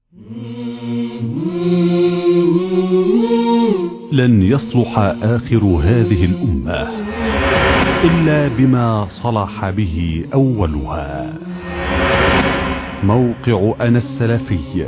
لن يصلح آخر هذه الأمة إلا بما صلح به أولها. موقع أنا السلفي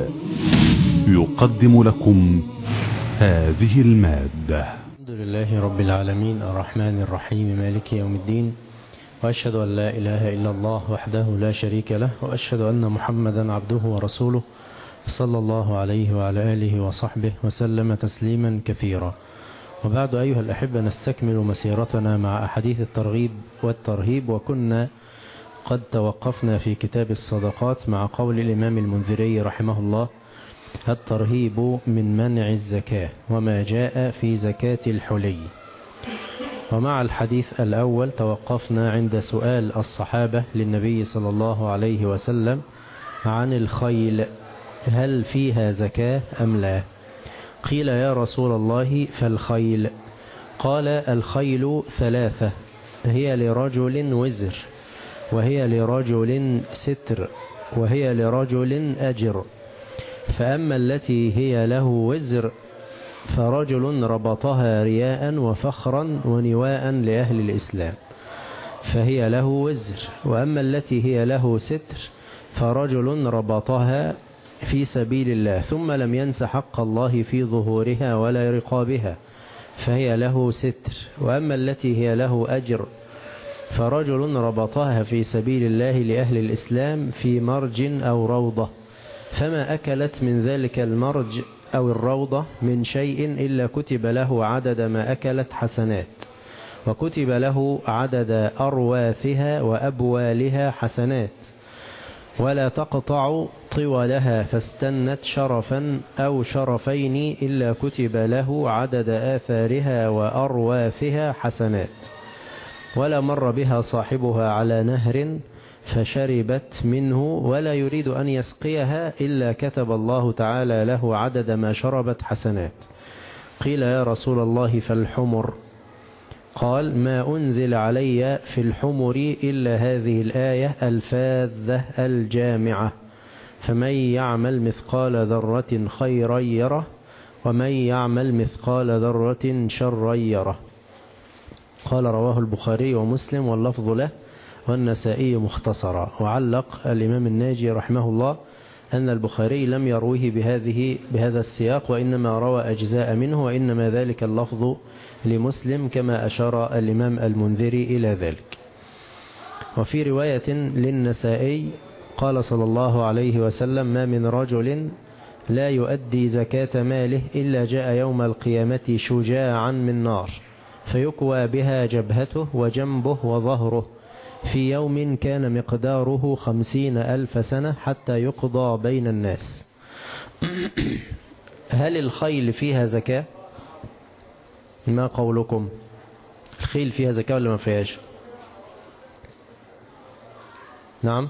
يقدم لكم هذه المادة. الحمد لله رب العالمين الرحمن الرحيم مالك يوم الدين، وأشهد أن لا إله إلا الله وحده لا شريك له، وأشهد أن محمدا عبده ورسوله صلى الله عليه وعلى آله وصحبه وسلم تسليما كثيرا. وبعد أيها الأحبة، نستكمل مسيرتنا مع أحاديث الترغيب والترهيب، وكنا قد توقفنا في كتاب الصدقات مع قول الإمام المنذري رحمه الله: الترهيب من منع الزكاة وما جاء في زكاة الحلي. ومع الحديث الأول توقفنا عند سؤال الصحابة للنبي صلى الله عليه وسلم عن الخيل، هل فيها زكاة أم لا؟ قيل: يا رسول الله فالخيل؟ قال: الخيل ثلاثة، هي لرجل وزر، وهي لرجل ستر، وهي لرجل أجر. فأما التي هي له وزر فرجل ربطها رياء وفخرا ونواء لأهل الإسلام، فهي له وزر. وأما التي هي له ستر فرجل ربطها في سبيل الله ثم لم ينس حق الله في ظهورها ولا رقابها، فهي له ستر. وأما التي هي له أجر فرجل ربطها في سبيل الله لأهل الإسلام في مرج أو روضة، فما أكلت من ذلك المرج أو الروضة من شيء إلا كتب له عدد ما أكلت حسنات، وكتب له عدد أرواثها وأبوالها حسنات، ولا تقطع طولها فاستنت شرفا أو شرفين إلا كتب له عدد آثارها وأرواثها حسنات، ولا مر بها صاحبها على نهر فشربت منه ولا يريد أن يسقيها إلا كتب الله تعالى له عدد ما شربت حسنات. قيل: يا رسول الله فالحمر؟ قال: ما أنزل علي في الحمر إلا هذه الآية الفاذة الجامعة: فمن يعمل مثقال ذرة خيرا يره، ومن يعمل مثقال ذرة شرا يره. قال: رواه البخاري ومسلم واللفظ له والنسائي مختصرا. وعلق الإمام الناجي رحمه الله أن البخاري لم يرويه بهذا السياق، وإنما روى أجزاء منه، وإنما ذلك اللفظ لمسلم كما أشار الإمام المنذري إلى ذلك. وفي رواية للنسائي قال صلى الله عليه وسلم: ما من رجل لا يؤدي زكاة ماله إلا جاء يوم القيامة شجاعا من نار فيكوى بها جبهته وجنبه وظهره في يوم كان مقداره 50,000 سنة حتى يقضى بين الناس. هل الخيل فيها زكاة؟ ما قولكم؟ الخيل فيها زكاة ولا ما فيهاش؟ نعم،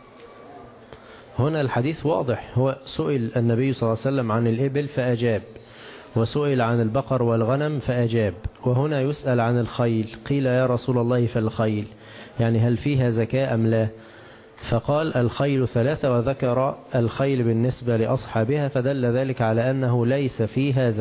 هنا الحديث واضح. هو سئل النبي صلى الله عليه وسلم عن الإبل فأجاب، وسئل عن البقر والغنم فأجاب، وهنا يسأل عن الخيل. قيل: يا رسول الله فالخيل؟ يعني هل فيها زكاة أم لا؟ فقال: الخيل ثلاثة، وذكر الخيل بالنسبة لأصحابها، فدل ذلك على أنه ليس فيها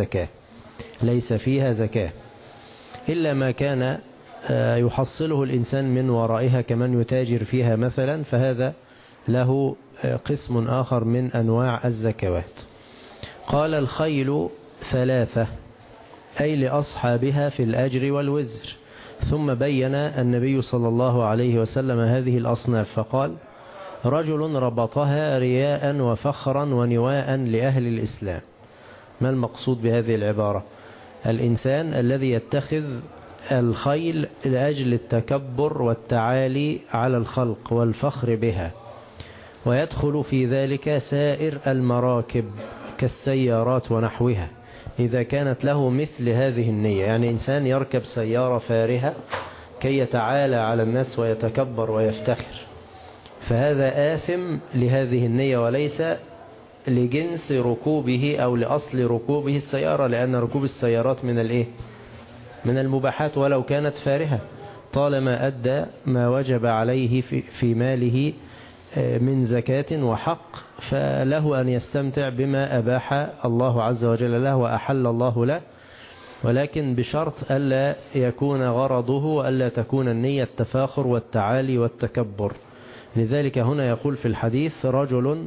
زكاة إلا ما كان يحصله الإنسان من ورائها كمن يتاجر فيها مثلا، فهذا له قسم آخر من أنواع الزكوات. قال: الخيل ثلاثة، أي لأصحابها في الأجر والوزر. ثم بين النبي صلى الله عليه وسلم هذه الأصناف فقال: رجل ربطها رياء وفخرا ونواء لأهل الإسلام. ما المقصود بهذه العبارة؟ الإنسان الذي يتخذ الخيل لأجل التكبر والتعالي على الخلق والفخر بها، ويدخل في ذلك سائر المراكب كالسيارات ونحوها إذا كانت له مثل هذه النية. يعني إنسان يركب سيارة فارهة كي يتعالى على الناس ويتكبر ويفتخر، فهذا آثم لهذه النية وليس لجنس ركوبه أو لأصل ركوبه السيارة، لأن ركوب السيارات من المباحات ولو كانت فارهة، طالما أدى ما وجب عليه في ماله من زكاة وحق فله أن يستمتع بما أباح الله عز وجل له وأحل الله له، ولكن بشرط ألا يكون غرضه وألا تكون النية التفاخر والتعالي والتكبر. لذلك هنا يقول في الحديث رجل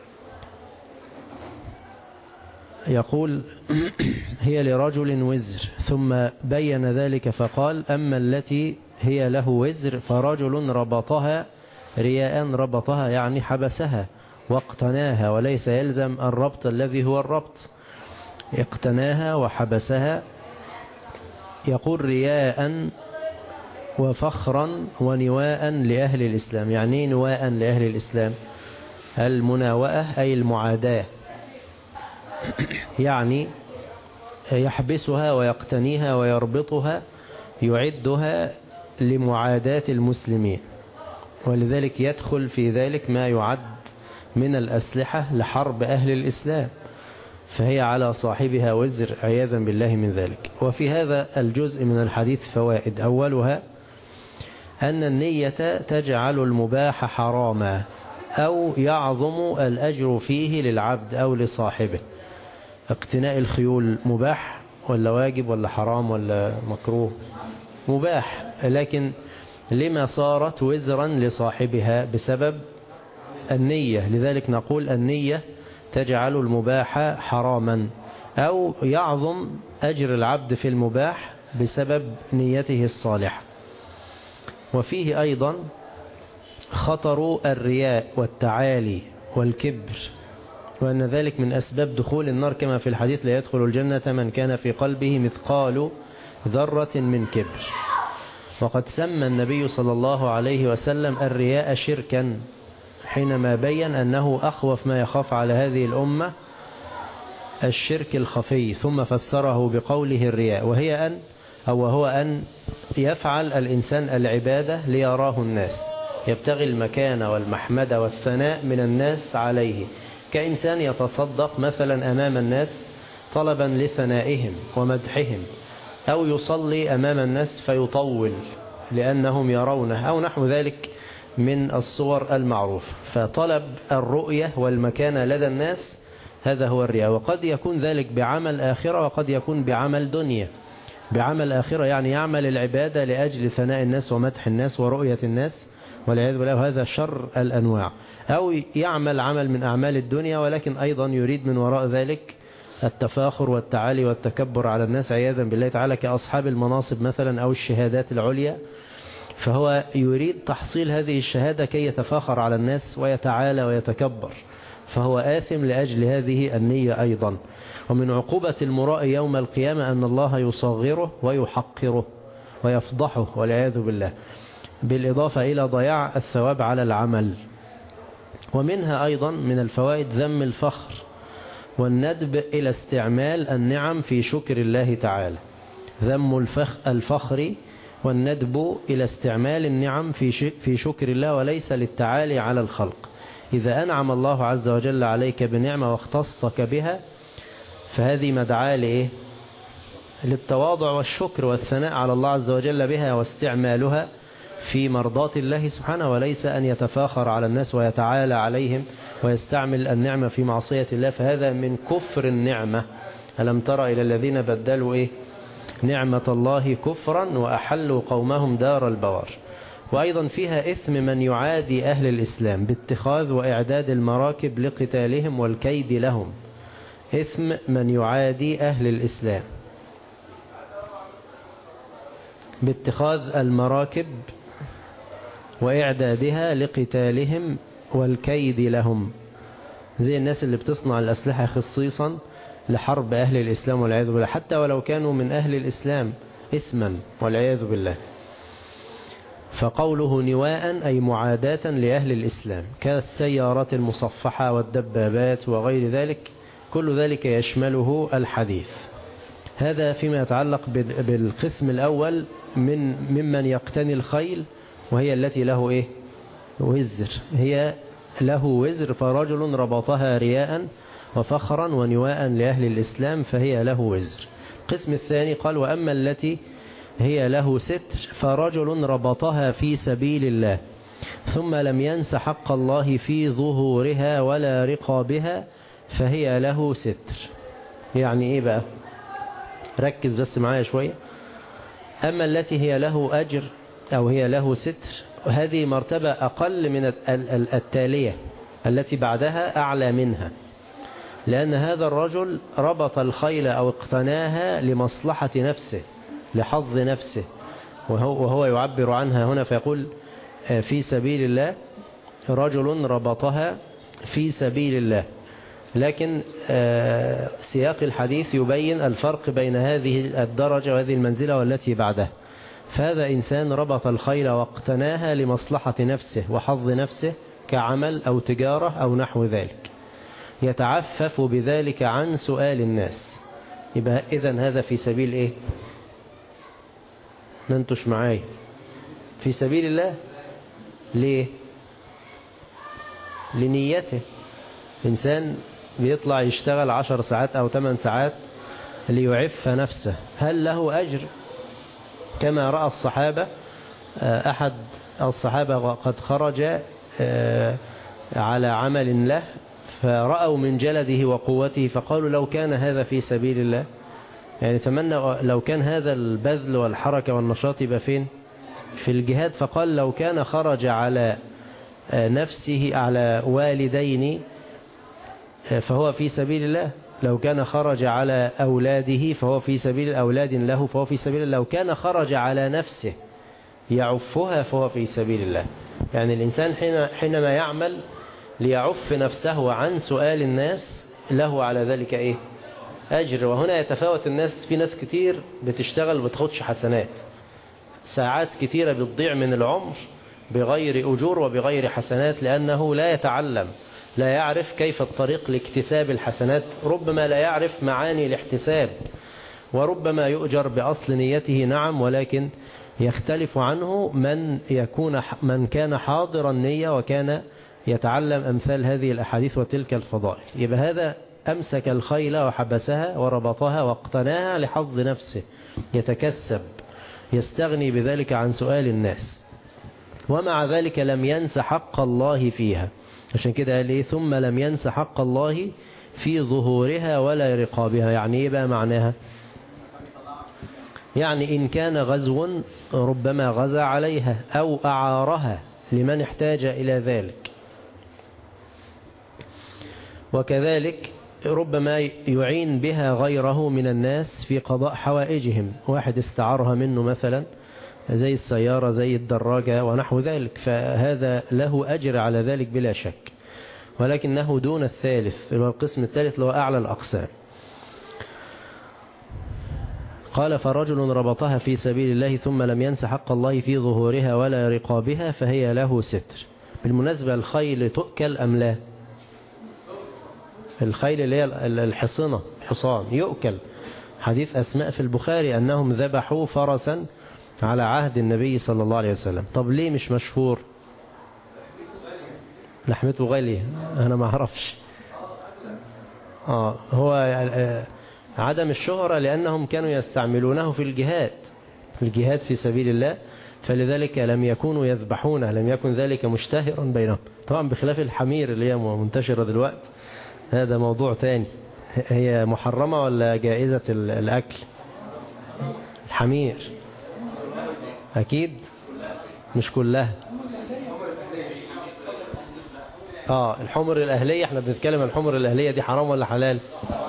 يقول هي لرجل وزر، ثم بين ذلك فقال أما التي هي له وزر فرجل ربطها رياء، ربطها يعني حبسها واقتناها، وليس يلزم الربط الذي هو الربط، اقتناها وحبسها. يقول رياء وفخرا ونواء لأهل الإسلام. يعني نواء لأهل الإسلام المناوئة أي المعاداة، يعني يحبسها ويقتنيها ويربطها، يعدها لمعاداة المسلمين، ولذلك يدخل في ذلك ما يعد من الأسلحة لحرب أهل الإسلام، فهي على صاحبها وزر عياذا بالله من ذلك. وفي هذا الجزء من الحديث فوائد، أولها أن النية تجعل المباح حراما أو يعظم الأجر فيه للعبد أو لصاحبه. اقتناء الخيول مباح ولا واجب ولا حرام ولا مكروه؟ مباح، لكن لما صارت وزرا لصاحبها؟ بسبب النية. لذلك نقول النية تجعل المباح حراما، أو يعظم أجر العبد في المباح بسبب نيته الصالحة. وفيه أيضا خطر الرياء والتعالي والكبر، وأن ذلك من أسباب دخول النار، كما في الحديث لا يدخل الجنة من كان في قلبه مثقال ذرة من كبر. وقد سمى النبي صلى الله عليه وسلم الرياء شركا حينما بين أنه أخوف ما يخاف على هذه الأمة الشرك الخفي، ثم فسره بقوله الرياء، وهو أن يفعل الإنسان العبادة ليراه الناس، يبتغي المكان والمحمد والثناء من الناس عليه، كإنسان يتصدق مثلا أمام الناس طلبا لثنائهم ومدحهم، أو يصلي أمام الناس فيطول لأنهم يرونه، أو نحو ذلك من الصور المعروفة. فطلب الرؤية والمكانة لدى الناس هذا هو الرياء. وقد يكون ذلك بعمل آخرة وقد يكون بعمل دنيا. بعمل آخرة يعني يعمل العبادة لأجل ثناء الناس ومدح الناس ورؤية الناس والعياذ بالله، هذا شر الأنواع. أو يعمل عمل من أعمال الدنيا ولكن أيضا يريد من وراء ذلك التفاخر والتعالي والتكبر على الناس عياذا بالله تعالى، كأصحاب المناصب مثلا أو الشهادات العليا، فهو يريد تحصيل هذه الشهادة كي يتفاخر على الناس ويتعالى ويتكبر، فهو آثم لأجل هذه النية أيضا. ومن عقوبة المرائي يوم القيامة أن الله يصغره ويحقره ويفضحه والعياذ بالله، بالإضافة إلى ضياع الثواب على العمل. ومنها أيضا من الفوائد ذم الفخر والندب إلى استعمال النعم في شكر الله تعالى. ذم الفخر والندب إلى استعمال النعم في شكر الله وليس للتعالي على الخلق. إذا أنعم الله عز وجل عليك بنعمة واختصك بها فهذه مدعاة لإيه؟ للتواضع والشكر والثناء على الله عز وجل بها واستعمالها في مرضات الله سبحانه، وليس أن يتفاخر على الناس ويتعالى عليهم ويستعمل النعمة في معصية الله، فهذا من كفر النعمة. ألم تر إلى الذين بدلوا إيه؟ نعمة الله كفرا وأحلوا قومهم دار البوار. وأيضا فيها إثم من يعادي أهل الإسلام باتخاذ وإعداد المراكب لقتالهم والكيد لهم. إثم من يعادي أهل الإسلام باتخاذ المراكب وإعدادها لقتالهم والكيد لهم، زي الناس اللي بتصنع الأسلحة خصيصا لحرب أهل الإسلام والعياذ بالله، حتى ولو كانوا من أهل الإسلام اسما والعياذ بالله. فقوله نواء أي معاداة لأهل الإسلام، كالسيارات المصفحة والدبابات وغير ذلك، كل ذلك يشمله الحديث. هذا فيما يتعلق بالقسم الأول ممن يقتني الخيل، وهي التي له إيه؟ وزر، هي له وزر، فرجل ربطها رياء وفخرا ونواء لأهل الإسلام فهي له وزر. القسم الثاني قال وأما التي هي له ستر فرجل ربطها في سبيل الله، ثم لم ينس حق الله في ظهورها ولا رقابها فهي له ستر. يعني ايه بقى؟ ركز بس معايا شوية. أما التي هي له أجر أو هي له ستر، هذه مرتبة أقل من التالية التي بعدها أعلى منها، لأن هذا الرجل ربط الخيل أو اقتناها لمصلحة نفسه، لحظ نفسه، وهو يعبر عنها هنا فيقول في سبيل الله، رجل ربطها في سبيل الله. لكن سياق الحديث يبين الفرق بين هذه الدرجة وهذه المنزلة والتي بعدها. فهذا إنسان ربط الخيل واقتناها لمصلحة نفسه وحظ نفسه كعمل أو تجارة أو نحو ذلك، يتعفف بذلك عن سؤال الناس. يبقى إذن هذا في سبيل إيه؟ ننتش معاي في سبيل الله. ليه؟ لنيته. إنسان بيطلع يشتغل 10 ساعات أو 8 ساعات ليعف نفسه، هل له أجر؟ كما رأى الصحابة، أحد الصحابة قد خرج على عمل له فرأوا من جلده وقوته فقالوا لو كان هذا في سبيل الله، يعني تمنى لو كان هذا البذل والحركة والنشاط يبقى فين؟ في الجهاد. فقال لو كان خرج على نفسه على والدين فهو في سبيل الله، لو كان خرج على أولاده فهو في سبيل، أولاد له فهو في سبيل الله، لو كان خرج على نفسه يعفها فهو في سبيل الله. يعني الإنسان حينما يعمل ليعف نفسه عن سؤال الناس له على ذلك إيه؟ أجر. وهنا يتفاوت الناس، في ناس كتير بتشتغل بتاخدش حسنات، ساعات كتيرة بتضيع من العمر بغير أجور وبغير حسنات، لأنه لا يتعلم، لا يعرف كيف الطريق لاكتساب الحسنات، ربما لا يعرف معاني الاحتساب، وربما يؤجر بأصل نيته نعم، ولكن يختلف عنه من كان حاضر النية وكان يتعلم أمثال هذه الأحاديث وتلك الفضائل. يبقى هذا أمسك الخيل وحبسها وربطها واقتناها لحظ نفسه، يتكسب، يستغني بذلك عن سؤال الناس، ومع ذلك لم ينس حق الله فيها. عشان كده قال إيه؟ ثم لم ينس حق الله في ظهورها ولا رقابها. يعني إيه بقى معناها؟ يعني إن كان غزو ربما غزا عليها أو أعارها لمن احتاج إلى ذلك، وكذلك ربما يعين بها غيره من الناس في قضاء حوائجهم، واحد استعارها منه مثلا زي السيارة زي الدراجة ونحو ذلك، فهذا له أجر على ذلك بلا شك، ولكنه دون الثالث، القسم الثالث اللي هو أعلى الأقسام. قال فرجل ربطها في سبيل الله ثم لم ينس حق الله في ظهورها ولا رقابها فهي له ستر. بالمناسبة الخيل تؤكل أم لا؟ الخيل اللي هي الحصنة، حصان يؤكل. حديث أسماء في البخاري أنهم ذبحوا فرسا على عهد النبي صلى الله عليه وسلم. طب ليه مش مشهور؟ لحمته غالية، أنا ما أعرفش. هو عدم الشهرة لأنهم كانوا يستعملونه في الجهاد في سبيل الله، فلذلك لم يكونوا يذبحونه، لم يكن ذلك مشتهرا بينهم. طبعا بخلاف الحمير اللي هي منتشرة دلوقتي، هذا موضوع تاني. هي محرمة ولا جائزة الأكل؟ الحمير أكيد مش كلها. الحمر الأهلية، احنا بنتكلم عن الحمر الأهلية دي حرام ولا حلال؟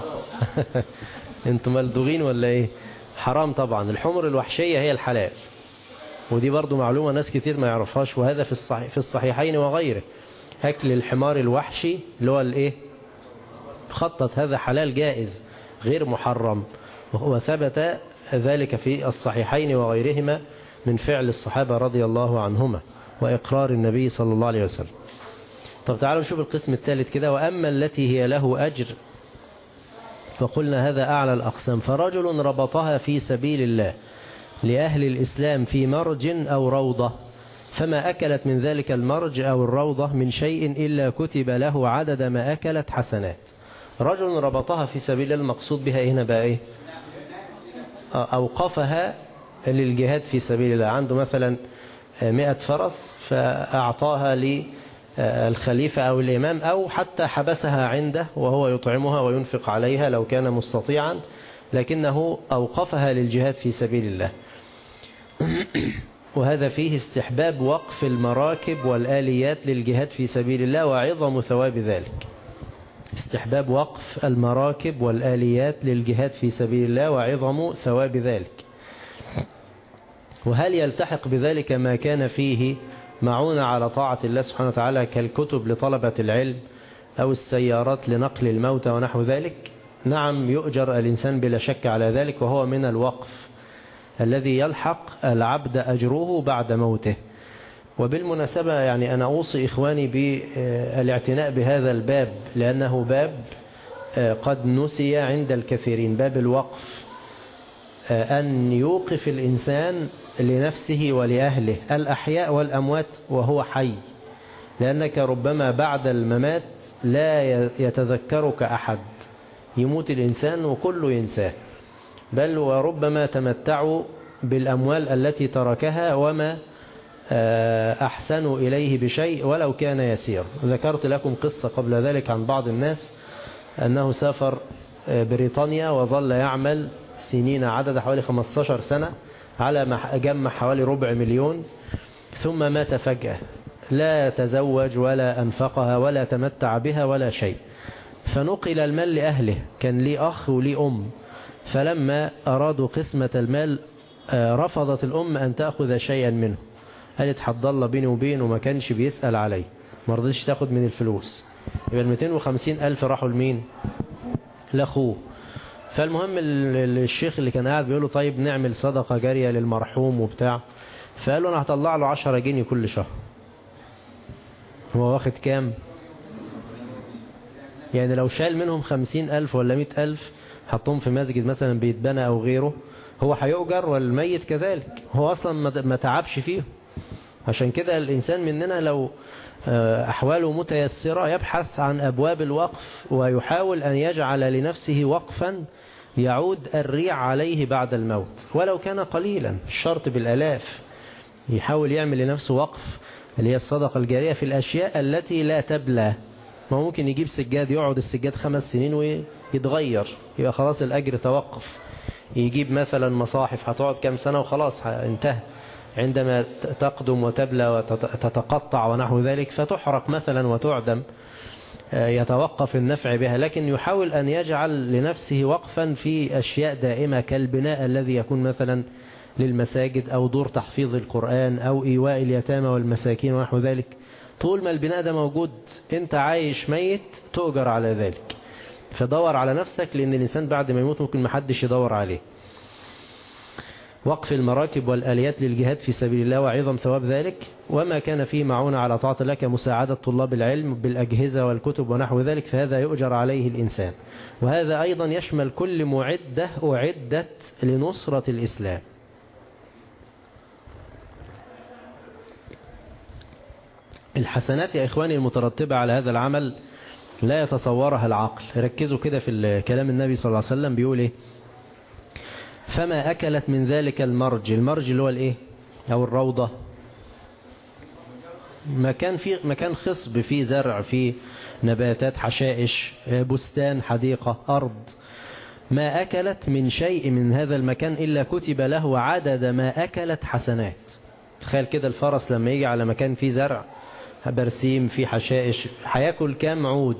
انتم ملدوغين ولا ايه؟ حرام طبعا. الحمر الوحشية هي الحلال، ودي برضو معلومة ناس كتير ما يعرفهاش، وهذا في الصحيحين وغيره. أكل الحمار الوحشي اللي هو الايه؟ خطط، هذا حلال جائز غير محرم، وثبت ذلك في الصحيحين وغيرهما من فعل الصحابة رضي الله عنهما وإقرار النبي صلى الله عليه وسلم. طب تعالوا نشوف القسم الثالث كده. وأما التي هي له أجر فقلنا هذا أعلى الأقسام. فرجل ربطها في سبيل الله لأهل الإسلام في مرج أو روضة، فما أكلت من ذلك المرج أو الروضة من شيء إلا كتب له عدد ما أكلت حسنات. رجل ربطها في سبيل الله، المقصود بها هنا بقى إيه؟ أوقفها للجهاد في سبيل الله. عنده مثلا 100 فرس فأعطاها للخليفة أو الإمام، أو حتى حبسها عنده وهو يطعمها وينفق عليها لو كان مستطيعا، لكنه أوقفها للجهاد في سبيل الله. وهذا فيه استحباب وقف المراكب والآليات للجهاد في سبيل الله وعظم ثواب ذلك. استحباب وقف المراكب والآليات للجهاد في سبيل الله وعظم ثواب ذلك. وهل يلتحق بذلك ما كان فيه معونة على طاعة الله سبحانه وتعالى كالكتب لطلبة العلم أو السيارات لنقل الموتى ونحو ذلك؟ نعم، يؤجر الإنسان بلا شك على ذلك، وهو من الوقف الذي يلحق العبد أجره بعد موته. وبالمناسبة يعني أنا أوصي إخواني بالاعتناء بهذا الباب، لأنه باب قد نسي عند الكثيرين، باب الوقف، أن يوقف الإنسان لنفسه ولأهله الأحياء والأموات وهو حي، لأنك ربما بعد الممات لا يتذكرك أحد، يموت الإنسان وكله ينساه، بل وربما تمتعوا بالأموال التي تركها وما أحسنوا إليه بشيء ولو كان يسير. ذكرت لكم قصة قبل ذلك عن بعض الناس أنه سافر بريطانيا وظل يعمل سنين عدد حوالي 15 سنة على ما جمع حوالي 250,000 ثم مات فجأة، لا تزوج ولا أنفقها ولا تمتع بها ولا شيء، فنقل المال لأهله، كان لي أخ ولي أم، فلما أرادوا قسمة المال رفضت الأم أن تأخذ شيئا منه، قالت حد الله بيني وبينه وما كانش بيسأل عليه، ما رضيش تاخد من الفلوس، يبقى 250,000 راحوا لمين؟ لأخوه. فالمهم الشيخ اللي كان قاعد بيقول له طيب نعمل صدقة جارية للمرحوم وبتاع، فقال له أنا هطلع له 10 جنيه كل شهر. هو واخد كام؟ يعني لو شال منهم 50,000 ولا 100,000 حطهم في مسجد مثلا بيتبنى أو غيره، هو هيؤجر والميت كذلك، هو أصلا ما تعبش فيه. عشان كده الإنسان مننا لو أحواله متيسرة يبحث عن أبواب الوقف ويحاول أن يجعل لنفسه وقفا يعود الريع عليه بعد الموت ولو كان قليلا، الشرط بالآلاف، يحاول يعمل لنفسه وقف اللي هي الصدقة الجارية في الأشياء التي لا تبلى. ما ممكن يجيب سجاد يقعد السجاد 5 سنين ويتغير، يبقى خلاص الأجر توقف. يجيب مثلا مصاحف هتقعد كام سنة وخلاص انتهى، عندما تقدم وتبلى وتتقطع ونحو ذلك فتحرق مثلا وتعدم، يتوقف النفع بها. لكن يحاول أن يجعل لنفسه وقفا في أشياء دائمة كالبناء الذي يكون مثلا للمساجد أو دور تحفيظ القرآن أو إيواء اليتامى والمساكين ونحو ذلك. طول ما البناء ده موجود انت عايش ميت تؤجر على ذلك، فدور على نفسك، لأن الإنسان بعد ما يموت ممكن محدش يدور عليه. وقف المراكب والآليات للجهاد في سبيل الله وعظم ثواب ذلك، وما كان فيه معونة على طاعة الله كمساعدة طلاب العلم بالأجهزة والكتب ونحو ذلك، فهذا يؤجر عليه الإنسان. وهذا أيضا يشمل كل معدة أعدت لنصرة الإسلام. الحسنات يا إخواني المترتبة على هذا العمل لا يتصورها العقل. ركزوا كده في كلام النبي صلى الله عليه وسلم، بيقول إيه؟ فما أكلت من ذلك المرج اللي هو الإيه؟ أو الروضة، مكان خصب فيه زرع، فيه نباتات، حشائش، بستان، حديقة، أرض. ما أكلت من شيء من هذا المكان إلا كتب له عدد ما أكلت حسنات. تخيل كده الفرس لما يجي على مكان فيه زرع، برسيم، فيه حشائش، هياكل كام عود؟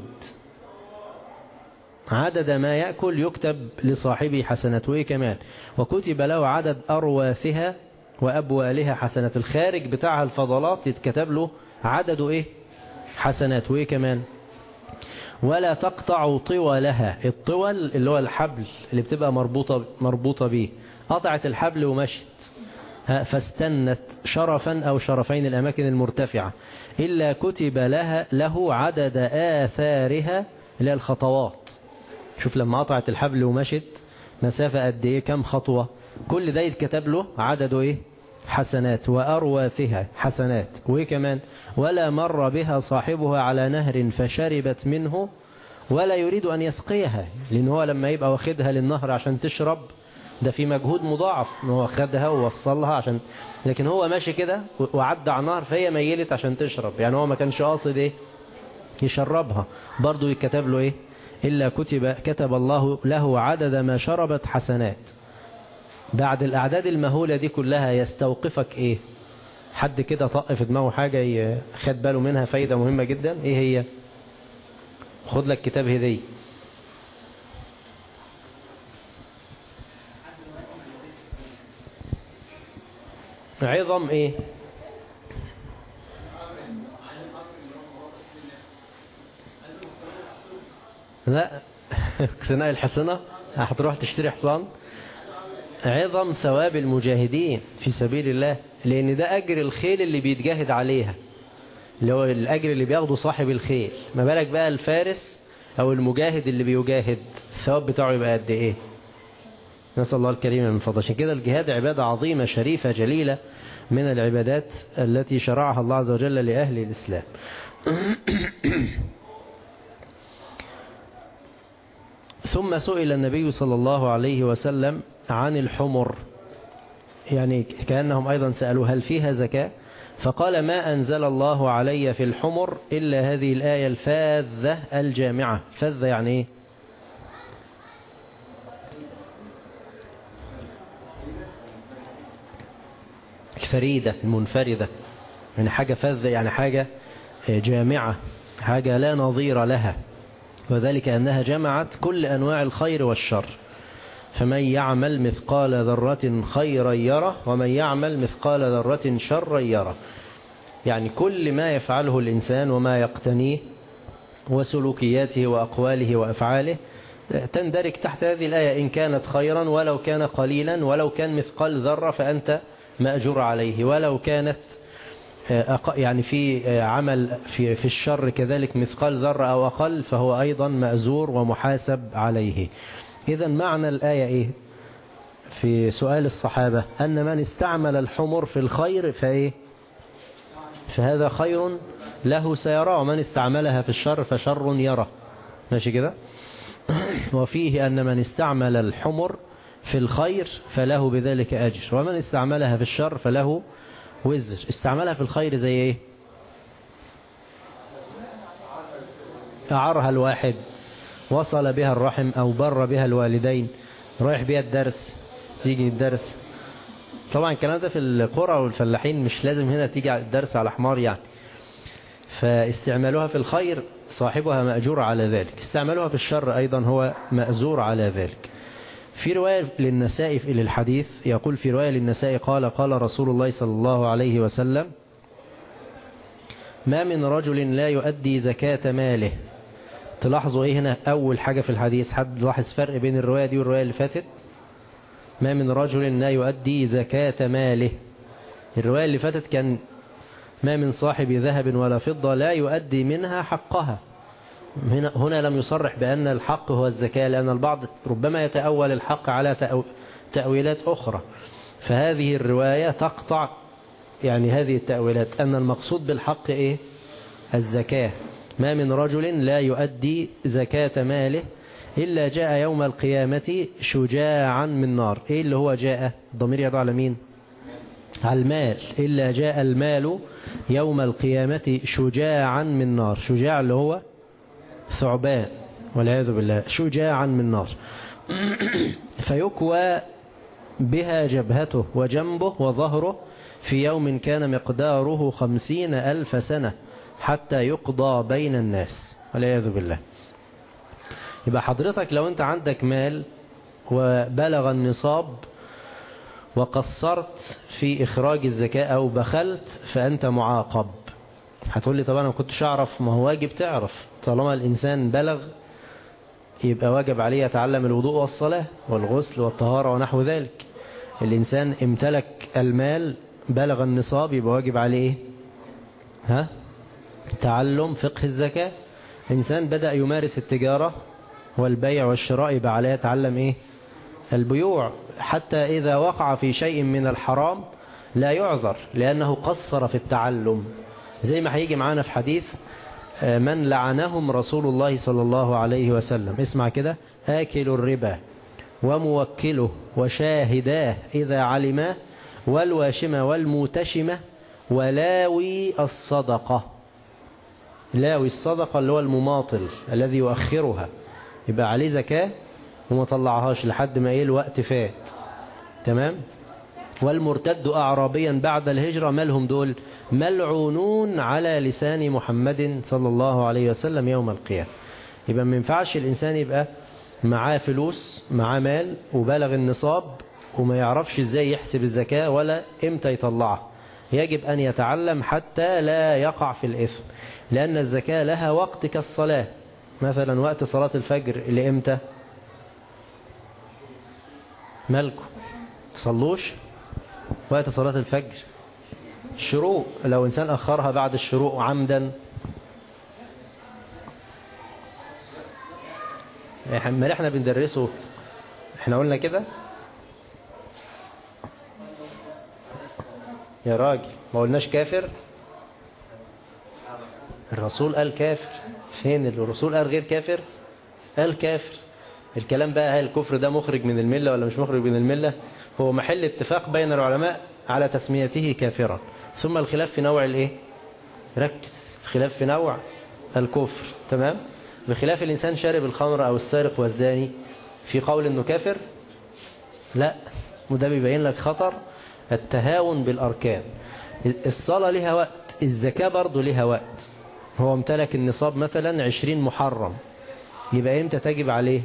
عدد ما يأكل يكتب لصاحبه حسنات. وإيه كمان؟ وكتب له عدد أرواثها وأبوالها حسنات، الخارج بتاعها الفضلات يتكتب له عدده إيه؟ حسنات. وإيه كمان؟ ولا تقطع طولها، الطول اللي هو الحبل اللي بتبقى مربوطة به، قطعت الحبل ومشت فاستنت شرفا أو شرفين الأماكن المرتفعة إلا كتب له عدد آثارها اللي هي الخطوات. شوف لما قطعت الحبل ومشت مسافة قد ايه، كم خطوة، كل ده يتكتب له عدده ايه؟ حسنات. وأرواثها حسنات. وايه كمان؟ ولا مر بها صاحبها على نهر فشربت منه ولا يريد أن يسقيها، لأن هو لما يبقى واخدها للنهر عشان تشرب ده في مجهود مضاعف ان هو خدها ووصلها عشان، لكن هو ماشي كده وعدى على النهر فهي ميلت عشان تشرب، يعني هو ما كانش قاصد ايه يشربها، برضو يكتب له ايه إلا كتب الله له عدد ما شربت حسنات. بعد الأعداد المهولة دي كلها يستوقفك ايه؟ حد كده طق في دماغه حاجة خد باله منها فايدة مهمة جدا، ايه هي؟ خد لك كتاب هدية. عظم ايه؟ لا اقتناء الحصنة، هتروح تشتري حصان. عظم ثواب المجاهدين في سبيل الله، لأن ده أجر الخيل اللي بيتجاهد عليها، اللي هو الأجر اللي بياخده صاحب الخيل، ما بالك بقى الفارس أو المجاهد اللي بيجاهد، الثواب بتاعه يبقى قد إيه؟ نسأل الله الكريم من فضله. عشان كده الجهاد عبادة عظيمة شريفة جليلة من العبادات التي شرعها الله عز وجل لأهل الإسلام. ثم سئل النبي صلى الله عليه وسلم عن الحمر، يعني كأنهم أيضا سألوا هل فيها زكاة؟ فقال ما أنزل الله علي في الحمر إلا هذه الآية الفاذة الجامعة. فاذة يعني إيه؟ الفريدة المنفردة، يعني حاجة فاذة يعني حاجة جامعة، حاجة لا نظير لها، وذلك أنها جمعت كل أنواع الخير والشر. فمن يعمل مثقال ذرة خيرا يره ومن يعمل مثقال ذرة شرا يره، يعني كل ما يفعله الإنسان وما يقتنيه وسلوكياته وأقواله وأفعاله تندرج تحت هذه الآية، إن كانت خيرا ولو كان قليلا، ولو كان مثقال ذرة فأنت مأجور عليه، ولو كانت يعني في عمل في الشر كذلك مثقال ذرة أو أقل فهو أيضا مأزور ومحاسب عليه. إذا معنى الآية إيه في سؤال الصحابة؟ أن من استعمل الحمر في الخير فإيه؟ فهذا خير له سيرى، ومن استعملها في الشر فشر يرى. ماشي كده؟ وفيه أن من استعمل الحمر في الخير فله بذلك أجر، ومن استعملها في الشر فله وزر. استعملها في الخير زي ايه؟ أعرها الواحد، وصل بها الرحم أو بر بها الوالدين، رايح بها الدرس، تيجي الدرس. طبعا الكلام ده في القرى والفلاحين، مش لازم هنا تيجي الدرس على حمار يعني. فاستعمالها في الخير صاحبها مأجور على ذلك، استعمالها في الشر أيضا هو مأزور على ذلك. في رواية للنسائي إلى الحديث يقول في رواية للنسائي قال رسول الله صلى الله عليه وسلم ما من رجل لا يؤدي زكاة ماله. تلاحظوا ايه هنا اول حاجة في الحديث؟ حد لاحظ فرق بين الرواية دي والرواية اللي فاتت؟ ما من رجل لا يؤدي زكاة ماله. الرواية اللي فاتت كان ما من صاحب ذهب ولا فضة لا يؤدي منها حقها. هنا لم يصرح بأن الحق هو الزكاة، لأن البعض ربما يتأول الحق على تأويلات أخرى، فهذه الرواية تقطع يعني هذه التأويلات، أن المقصود بالحق إيه؟ الزكاة. ما من رجل لا يؤدي زكاة ماله إلا جاء يوم القيامة شجاعا من نار. إيه اللي هو جاء؟ الضمير يدعو على مين؟ على المال. إلا جاء المال يوم القيامة شجاعا من نار. شجاع اللي هو ثعبان والعياذ بالله، شجاعا من نار. فيكوى بها جبهته وجنبه وظهره في يوم كان مقداره 50,000 سنة حتى يقضى بين الناس والعياذ بالله. يبقى حضرتك لو انت عندك مال وبلغ النصاب وقصرت في إخراج الزكاة أو بخلت فأنت معاقب. هتقول لي طبعا أنا ما كنتش أعرف. ما هو واجب تعرف، طالما الإنسان بلغ يبقى واجب عليه يتعلم الوضوء والصلاة والغسل والطهارة ونحو ذلك. الإنسان امتلك المال بلغ النصاب يبقى واجب عليه تعلم فقه الزكاة. إنسان بدأ يمارس التجارة والبيع والشراء يبقى عليه يتعلم البيوع، حتى إذا وقع في شيء من الحرام لا يعذر لأنه قصر في التعلم، زي ما هيجي معانا في حديث من لعنهم رسول الله صلى الله عليه وسلم. اسمع كده: آكل الربا وموكله وشاهداه إذا علماه والواشمة والموتشمة ولاوي الصدقة. لاوي الصدقة اللي هو المماطل الذي يؤخرها، يبقى عليه زكاة وما طلعهاش لحد ما الوقت فات. تمام. والمرتد أعرابيا بعد الهجرة، مالهم دول؟ ملعونون على لسان محمد صلى الله عليه وسلم يوم القيامة. يبقى ما ينفعش الإنسان يبقى معاه فلوس، معاه مال وبلغ النصاب وما يعرفش ازاي يحسب الزكاة ولا امتى يطلعها. يجب أن يتعلم حتى لا يقع في الإثم، لأن الزكاة لها وقت كالصلاة. مثلا وقت صلاة الفجر لإمتى؟ مالكم تصلوش وقت صلاة الفجر؟ الشروق، لو إنسان أخرها بعد الشروق عمدا، ما احنا بندرسه، احنا قلنا كده يا راجل، ما قلناش كافر؟ الرسول قال كافر. فين الرسول قال غير كافر؟ قال كافر. الكلام بقى هل الكفر ده مخرج من الملة ولا مش مخرج من الملة؟ هو محل اتفاق بين العلماء على تسميته كافرا، ثم الخلاف في نوع الايه؟ ركز، الخلاف في نوع الكفر. تمام. بخلاف الإنسان شارب الخمر أو السارق والزاني، في قول إنه كافر؟ لا. وده بيبين لك خطر التهاون بالأركان. الصلاة لها وقت، الزكاة برضو لها وقت. هو امتلك النصاب مثلا 20 محرم، يبقى امتى تجب عليه؟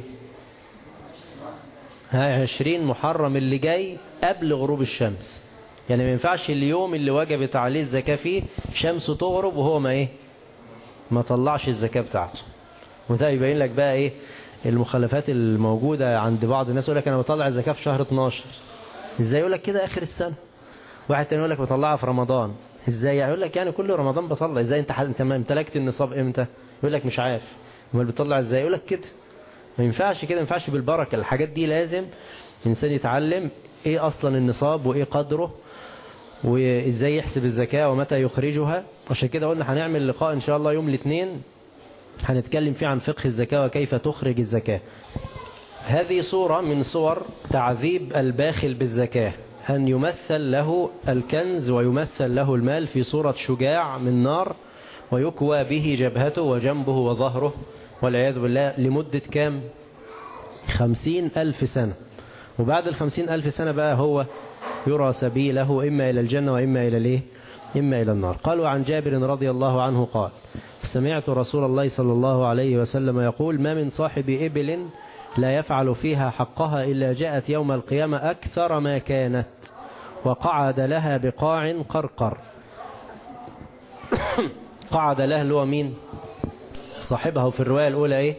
20 محرم اللي جاي قبل غروب الشمس. يعني ما ينفعش اليوم اللي وجبت عليه الزكاة فيه شمسه تغرب وهو ما طلعش الزكاة بتاعته. وده يبين لك بقى ايه المخالفات الموجودة عند بعض الناس. يقول لك انا بطلع الزكاة في شهر 12، ازاي؟ يقول لك كده اخر السنة. واحد تاني يقول لك بطلعها في رمضان، ازاي؟ يقول لك يعني كل رمضان بطلع. ازاي انت ما امتلكت النصاب امتى؟ يقول لك مش عارف. امال بتطلع ازاي؟ يقول لك كده. ما ينفعش كده، ما ينفعش بالبركة. الحاجات دي لازم الانسان يتعلم ايه اصلا النصاب وايه قدره وازاي يحسب الزكاة ومتى يخرجها. عشان كده قلنا هنعمل لقاء ان شاء الله يوم الاثنين هنتكلم فيه عن فقه الزكاة وكيف تخرج الزكاة. هذه صورة من صور تعذيب الباخل بالزكاة، أن يمثل له الكنز ويمثل له المال في صورة شجاع من نار، ويكوى به جبهته وجنبه وظهره والعياذ بالله لمدة كام؟ 50,000 سنة. وبعد 50,000 سنة بقى هو يرى سبيله إما إلى الجنة وإما إلى الإيه؟ إما إلى النار. قالوا عن جابر رضي الله عنه قال: سمعت رسول الله صلى الله عليه وسلم يقول: ما من صاحب إبل لا يفعل فيها حقها إلا جاءت يوم القيامة أكثر ما كانت وقعد لها بقاع قرقر. قعد لها اللي هو مين؟ صاحبها. في الرواية الأولى إيه؟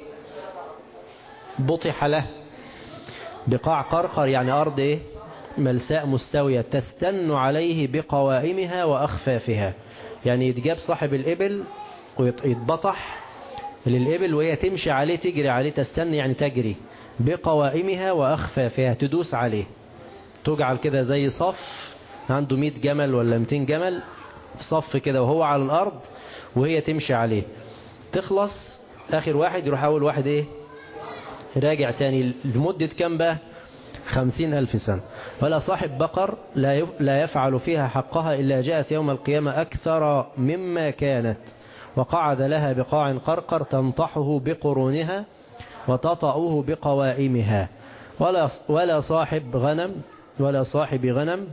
بطح له. بقاع قرقر يعني أرض إيه؟ ملساء مستوية تستن عليه بقوائمها وأخفافها. يعني يتجاب صاحب الإبل ويتبطح للإبل وهي تمشي عليه، تجري عليه، تستن يعني تجري بقوائمها وأخفافها، تدوس عليه. تجعل كده زي صف عنده 100 جمل ولا 200 جمل، صف كده وهو على الأرض وهي تمشي عليه. تخلص آخر واحد يروح أول واحد إيه؟ راجع تاني. لمدة كم بقى؟ 50,000 سنة. ولا صاحب بقر لا يفعل فيها حقها إلا جاءت يوم القيامة أكثر مما كانت وقعد لها بقاع قرقر تنطحه بقرونها وتطأه بقوائمها. ولا صاحب غنم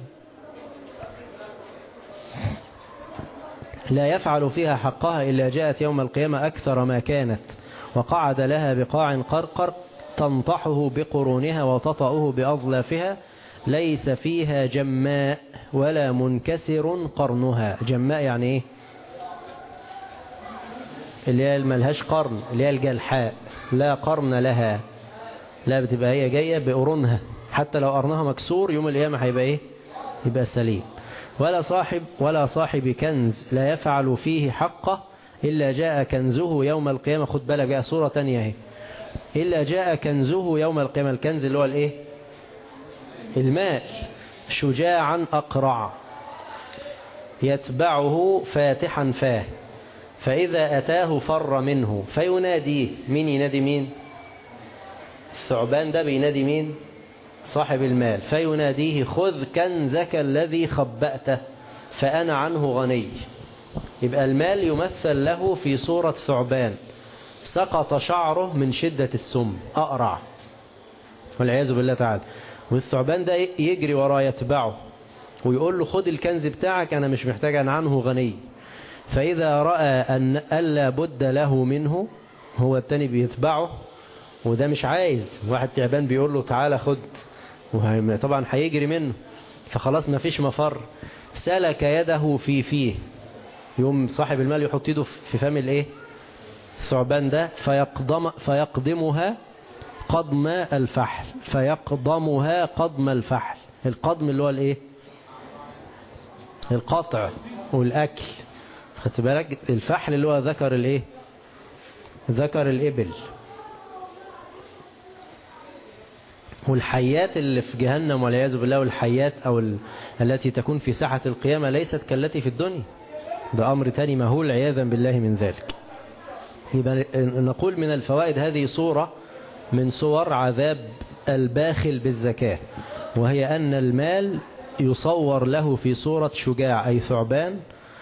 لا يفعل فيها حقها إلا جاءت يوم القيامة أكثر ما كانت وقعد لها بقاع قرقر تنطحه بقرونها وتطأه بأظلافها. ليس فيها جماء ولا منكسر قرنها. جماء يعني ايه؟ اللي هي ملهاش قرن، اللي هي الجلحاء، لا قرن لها. لا، بتبقى هي جاية بقرونها، حتى لو قرنها مكسور يوم القيامة هيبقى ايه؟ يبقى سليم. ولا صاحب كنز لا يفعل فيه حقه إلا جاء كنزه يوم القيامة. خد بالك بقى صورة تانية اهي. إلا جاء كنزه يوم القيامة. الكنز اللي هو الايه؟ المال. شجاعا أقرع يتبعه فاتحا فاه، فإذا أتاه فر منه فيناديه. مين ينادي مين؟ الثعبان ده بينادي مين؟ صاحب المال فيناديه خذ كنزك الذي خبأته فأنا عنه غني. يبقى المال يمثل له في صورة ثعبان سقط شعره من شدة السم أقرع والعياذ بالله تعالى، والثعبان ده يجري وراه يتبعه ويقول له خد الكنز بتاعك أنا مش محتاج أنا عنه غني. فإذا رأى أن ألا بد له منه هو التاني بيتبعه وده مش عايز، واحد تعبان بيقول له تعالى خد طبعا هيجري منه، فخلاص ما فيش مفر، سلك يده في فيه، يوم صاحب المال يحط يده في فم الايه الثعبان ده فيقضمها قضم الفحل، فيقضمها قضم الفحل. القضم اللي هو الايه القطع والاكل، خدت بالك؟ الفحل اللي هو ذكر الايه ذكر الابل. والحيات اللي في جهنم والعياذ بالله، والحيات التي تكون في ساحة القيامة ليست كالتي في الدنيا، ده أمر تاني مهول عياذا بالله من ذلك. يبقى نقول من الفوائد هذه صورة من صور عذاب الباخل بالزكاة، وهي أن المال يصور له في صورة شجاع أي ثعبان،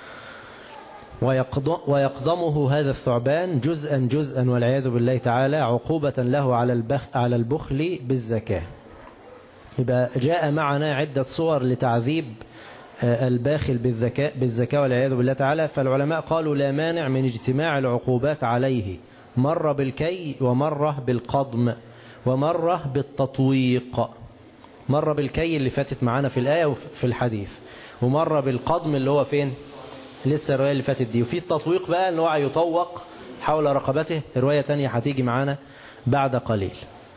ويقضمه هذا الثعبان جزءا جزءا والعياذ بالله تعالى عقوبة له على البخل بالزكاة. يبقى جاء معنا عدة صور لتعذيب الباخل بالزكاة والعياذ بالله تعالى. فالعلماء قالوا لا مانع من اجتماع العقوبات عليه، مرة بالكي ومرة بالقضم ومرة بالتطويق، مرة بالكي اللي فاتت معنا في الآية وفي الحديث، ومرة بالقضم اللي هو فين لسه الرواية اللي فاتت دي، وفي التطويق بقى اللي هو يطوق حول رقبته، رواية تانية هتيجي معانا بعد قليل.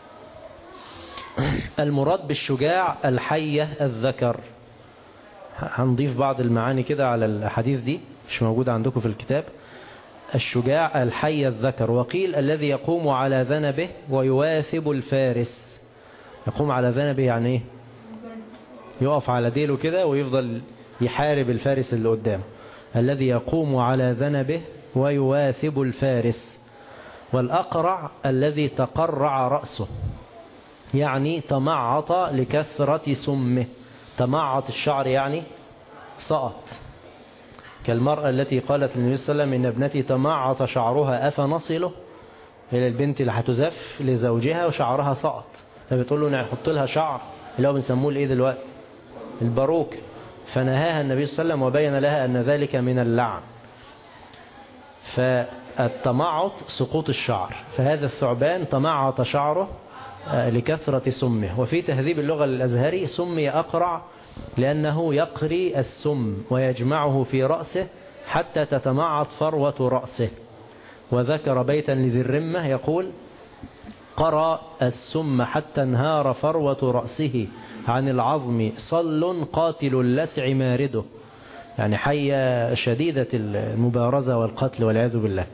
المراد بالشجاع الحية الذكر. هنضيف بعض المعاني كده على الحديث دي مش موجودة عندكم في الكتاب. الشجاع الحية الذكر. وقيل الذي يقوم على ذنبه ويواثب الفارس. يقوم على ذنبه يعني ايه؟ يقف على ديله كده ويفضل يحارب الفارس اللي قدامه. الذي يقوم على ذنبه ويواثب الفارس. والأقرع الذي تقرع رأسه، يعني تمعط لكثرة سمه. تمعط الشعر يعني سقط، كالمرأة التي قالت للنبي صلى الله عليه وسلم إن ابنتي تمعط شعرها أفنصله، إلى البنت اللي هتزف لزوجها وشعرها سقط، فبتقول له نحط لها شعر اللي هو بنسموه الايه دلوقتي الباروك، فنهاها النبي صلى الله عليه وسلم وبين لها أن ذلك من اللعن. فالتمعط سقوط الشعر، فهذا الثعبان تمعط شعره لكثرة سمه. وفي تهذيب اللغة الأزهري سمي أقرع لأنه يقري السم ويجمعه في رأسه حتى تتمعط فروة رأسه. وذكر بيتا لذي الرمة يقول قرأ السم حتى انهار فروة رأسه عن العظم صل قاتل اللسع مارده، يعني حية شديدة المبارزة والقتل والعياذ بالله.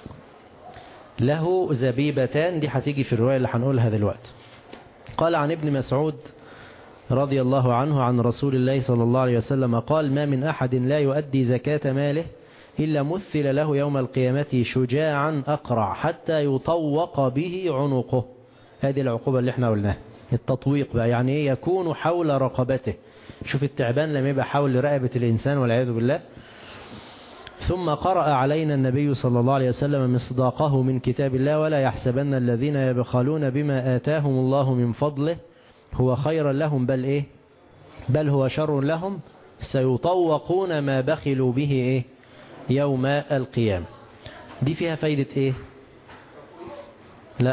له زبيبتان، دي هتيجي في الرواية اللي هنقولها دلوقتي. قال عن ابن مسعود رضي الله عنه عن رسول الله صلى الله عليه وسلم قال ما من أحد لا يؤدي زكاة ماله إلا مثل له يوم القيامة شجاعا أقرع حتى يطوق به عنقه. هذه العقوبة اللي احنا قلناها. التطويق بقى يعني ايه؟ يكون حول رقبته. شوف التعبان لما يبقى حول رقبة الإنسان والعياذ بالله. ثم قرأ علينا النبي صلى الله عليه وسلم مصداقه من كتاب الله ولا يحسبن الذين يبخلون بما آتاهم الله من فضله هو خيرا لهم بل ايه؟ بل هو شر لهم سيطوقون ما بخلوا به ايه؟ يوم القيامة. دي فيها فايدة ايه؟ لا،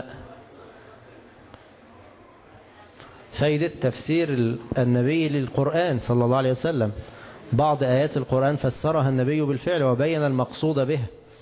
فايدة تفسير النبي للقرآن صلى الله عليه وسلم. بعض آيات القرآن فسرها النبي بالفعل وبين المقصود به.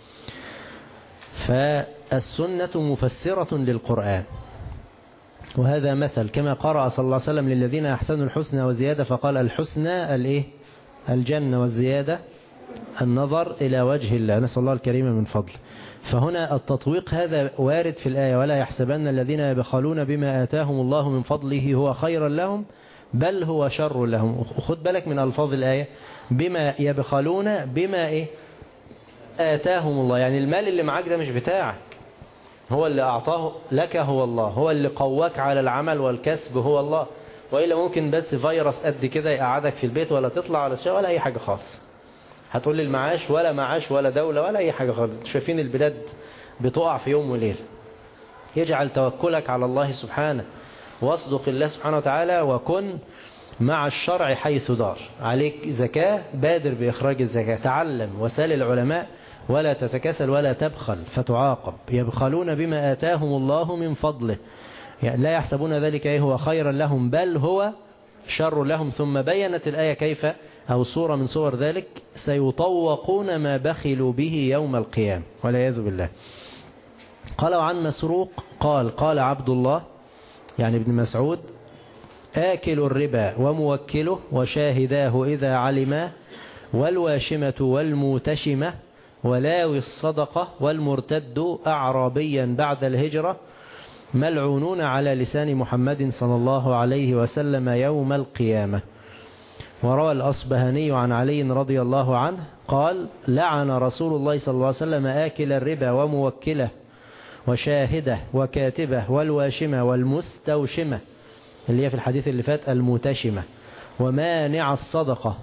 فالسنة مفسرة للقرآن، وهذا مثل كما قرأ صلى الله عليه وسلم للذين أحسنوا الحسنى وزيادة فقال الحسنى الإيه؟ الجنة، والزيادة النظر إلى وجه الله، نسأل الله الكريم من فضل. فهنا التطويق هذا وارد في الآية ولا يحسبن الذين يبخلون بما آتاهم الله من فضله هو خيرا لهم بل هو شر لهم. خد بالك من ألفاظ الآية، بما يبخلون بما إيه؟ آتاهم الله، يعني المال اللي معاك ده مش بتاعك، هو اللي أعطاه لك هو الله، هو اللي قواك على العمل والكسب هو الله، وإلا ممكن بس فيروس قد كده يقعدك في البيت، ولا تطلع ولا شيء ولا أي حاجة خالص. هتقول لي المعاش ولا معاش ولا دولة ولا أي حاجة خالص. شايفين البلاد بتقع في يوم وليلة. يجعل توكلك على الله سبحانه، واصدق الله سبحانه وتعالى، وكن مع الشرع حيث دار. عليك زكاة، بادر بإخراج الزكاة. تعلم وسال العلماء، ولا تتكسل ولا تبخل فتعاقب. يبخلون بما آتاهم الله من فضله، يعني لا يحسبون ذلك هو خيرا لهم بل هو شر لهم. ثم بينت الآية كيف، أو صورة من صور ذلك: سيطوقون ما بخلوا به يوم القيامة، والعياذ بالله. قال عن مسروق قال عبد الله يعني ابن مسعود: آكل الربا وموكله وشاهداه إذا علما، والواشمة والموتشمة ولاوي الصدقة والمرتد أعرابيا بعد الهجرة ملعونون على لسان محمد صلى الله عليه وسلم يوم القيامة. وروى الأصبهاني عن علي رضي الله عنه قال: لعن رسول الله صلى الله عليه وسلم آكل الربا وموكله وشاهده وكاتبه والواشمة والمستوشمة، اللي هي في الحديث اللي فات المتشمة، ومانع الصدقة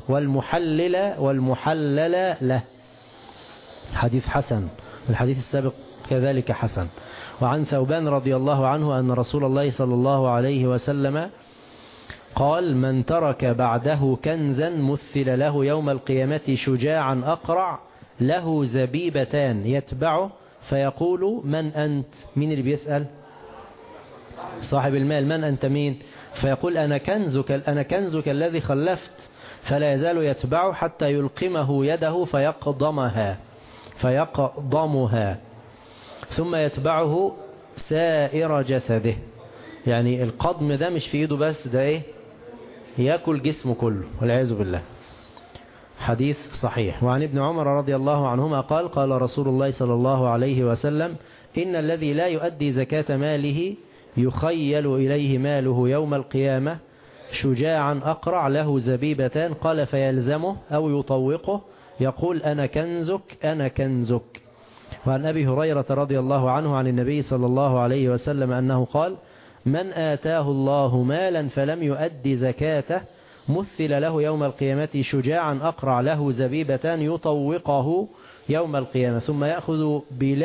والمحلل له. حديث حسن، الحديث السابق كذلك حسن. وعن ثوبان رضي الله عنه أن رسول الله صلى الله عليه وسلم قال: من ترك بعده كنزا مثل له يوم القيامة شجاعا أقرع له زبيبتان يتبعه فيقول: من أنت؟ مين اللي بيسأل؟ صاحب المال. من أنت؟ مين؟ فيقول: أنا كنزك الذي خلفت. فلا يزال يتبعه حتى يلقمه يده فيقضمها ثم يتبعه سائر جسده. يعني القضم ده مش في ايده بس، ده ايه؟ يأكل جسمه كله، والعياذ بالله. حديث صحيح. وعن ابن عمر رضي الله عنهما قال: قال رسول الله صلى الله عليه وسلم: إن الذي لا يؤدي زكاة ماله يخيل إليه ماله يوم القيامة شجاعا أقرع له زبيبتان. قال: فيلزمه أو يطوقه يقول: أنا كنزك أنا كنزك. وعن أبي هريرة رضي الله عنه عن النبي صلى الله عليه وسلم أنه قال: من آتاه الله مالا فلم يؤدي زكاته مثل له يوم القيامة شجاعا أقرع له زبيبتان يطوقه يوم القيامة، ثم يأخذ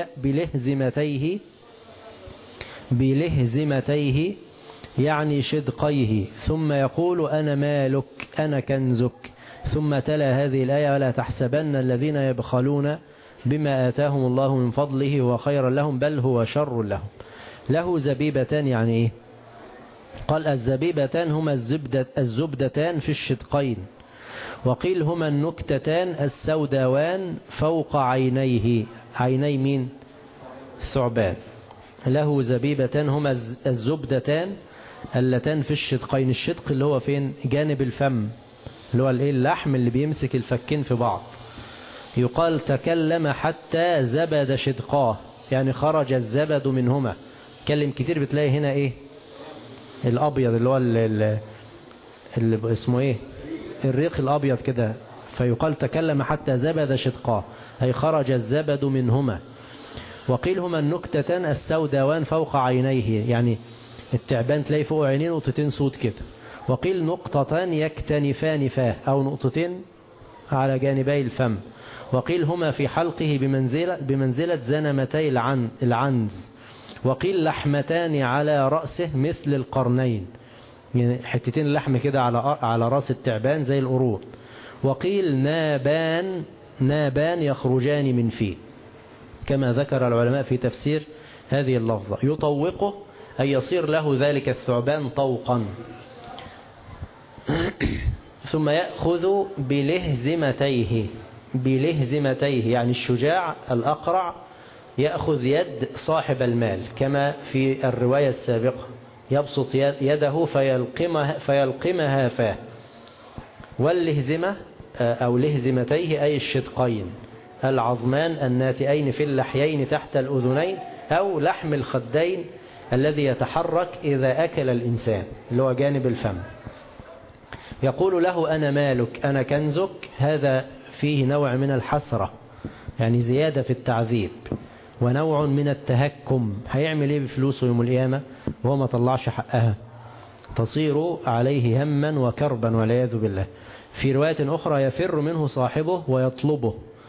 بلهزمتيه يعني شدقيه، ثم يقول: أنا مالك أنا كنزك. ثم تلا هذه الآية: ولا تحسبن الذين يبخلون بما آتاهم الله من فضله هو خيرا لهم بل هو شر لهم. له زبيبتان يعني إيه؟ قال: الزبيبتان هما الزبدتان في الشدقين، وقيل هما النكتتان السوداوان فوق عينيه. عيني مين؟ الثعبان. له زبيبتان هما الزبدتان اللتان في الشدقين. الشدق اللي هو فين؟ جانب الفم، اللي هو اللحم اللي بيمسك الفكين في بعض. يقال: تكلم حتى زبد شدقاه، يعني خرج الزبد منهما. كلم كتير بتلاقي هنا ايه؟ الابيض اللي هو اللي اسمه ايه؟ الريق الابيض كده. فيقال: تكلم حتى زبد شدقاه، أي خرج الزبد منهما. وقيل هما النكتتان السوداوان فوق عينيه، يعني التعبان تلاقي فوق عينين نقطتين سود كده. وقيل نقطتان يكتنفان فاه، أو نقطتين على جانبي الفم. وقيل هما في حلقه بمنزلة زنمتي العنز. وقيل لحمتان على رأسه مثل القرنين، يعني حتتين اللحم كده على رأس التعبان زي القرون. وقيل نابان يخرجان من فيه، كما ذكر العلماء في تفسير هذه اللفظة. يطوقه أي يصير له ذلك الثعبان طوقا. ثم يأخذ بلهزمتيه يعني الشجاع الأقرع يأخذ يد صاحب المال، كما في الرواية السابقة: يبسط يده فيلقمها فاه. واللهزمة أو لهزمتيه أي الشدقين العظمان الناتئين في اللحيين تحت الأذنين، أو لحم الخدين الذي يتحرك إذا أكل الإنسان، اللي هو جانب الفم. يقول له: أنا مالك أنا كنزك. هذا فيه نوع من الحسرة، يعني زيادة في التعذيب، ونوع من التهكم. هيعمل ايه بفلوسه يوم القيامة وهو ما طلعش حقها؟ تصير عليه هما وكربا والعياذ بالله. في رواية أخرى يفر منه صاحبه ويطلبه.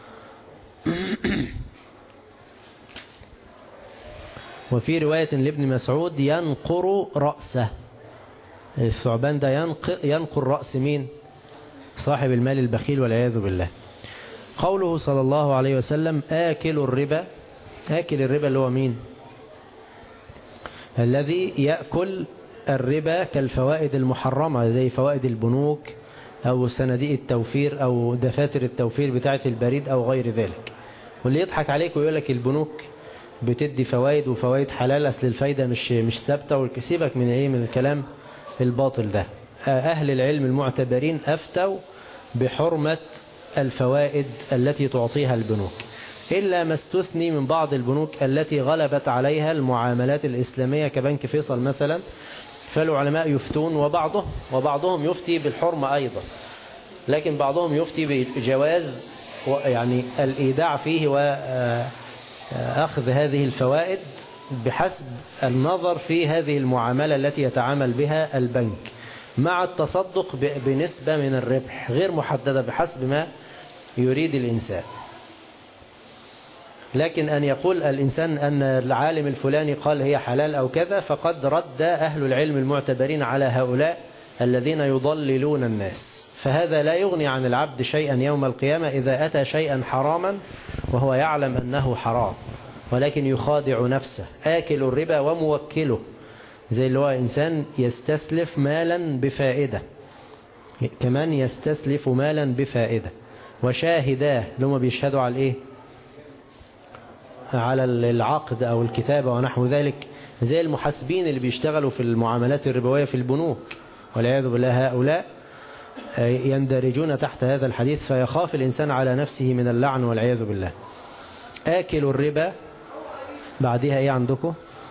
وفي رواية لابن مسعود ينقر رأسه. الثعبان ده ينقر رأس مين؟ صاحب المال البخيل والعياذ بالله. قوله صلى الله عليه وسلم آكل الربا. آكل الربا اللي هو مين؟ الذي يأكل الربا كالفوائد المحرمة زي فوائد البنوك أو صناديق التوفير أو دفاتر التوفير بتاعة البريد أو غير ذلك. واللي يضحك عليك ويقول لك البنوك بتدي فوائد وفوائد حلال، أصل الفايدة مش ثابتة، وسيبك من الكلام الباطل ده. أهل العلم المعتبرين أفتوا بحرمة الفوائد التي تعطيها البنوك، إلا ما استثني من بعض البنوك التي غلبت عليها المعاملات الإسلامية كبنك فيصل مثلا، فالعلماء يفتون وبعضهم يفتي بالحرمة أيضا، لكن بعضهم يفتي بجواز يعني الإيداع فيه وأخذ هذه الفوائد بحسب النظر في هذه المعاملة التي يتعامل بها البنك، مع التصدق بنسبة من الربح غير محددة بحسب ما يريد الإنسان. لكن أن يقول الإنسان أن العالم الفلاني قال هي حلال أو كذا، فقد رد أهل العلم المعتبرين على هؤلاء الذين يضللون الناس. فهذا لا يغني عن العبد شيئا يوم القيامة إذا أتى شيئا حراما وهو يعلم أنه حرام، ولكن يخادع نفسه. آكل الربا وموكله، زي اللي هو إنسان يستسلف مالا بفائدة، كمان يستسلف مالا بفائدة. وشاهداه اللي هم بيشهدوا على إيه؟ على العقد أو الكتابة ونحو ذلك، زي المحاسبين اللي بيشتغلوا في المعاملات الربوية في البنوك، والعياذ بالله هؤلاء يندرجون تحت هذا الحديث، فيخاف الإنسان على نفسه من اللعن والعياذ بالله. آكل الربا بعدها إيه عندكم؟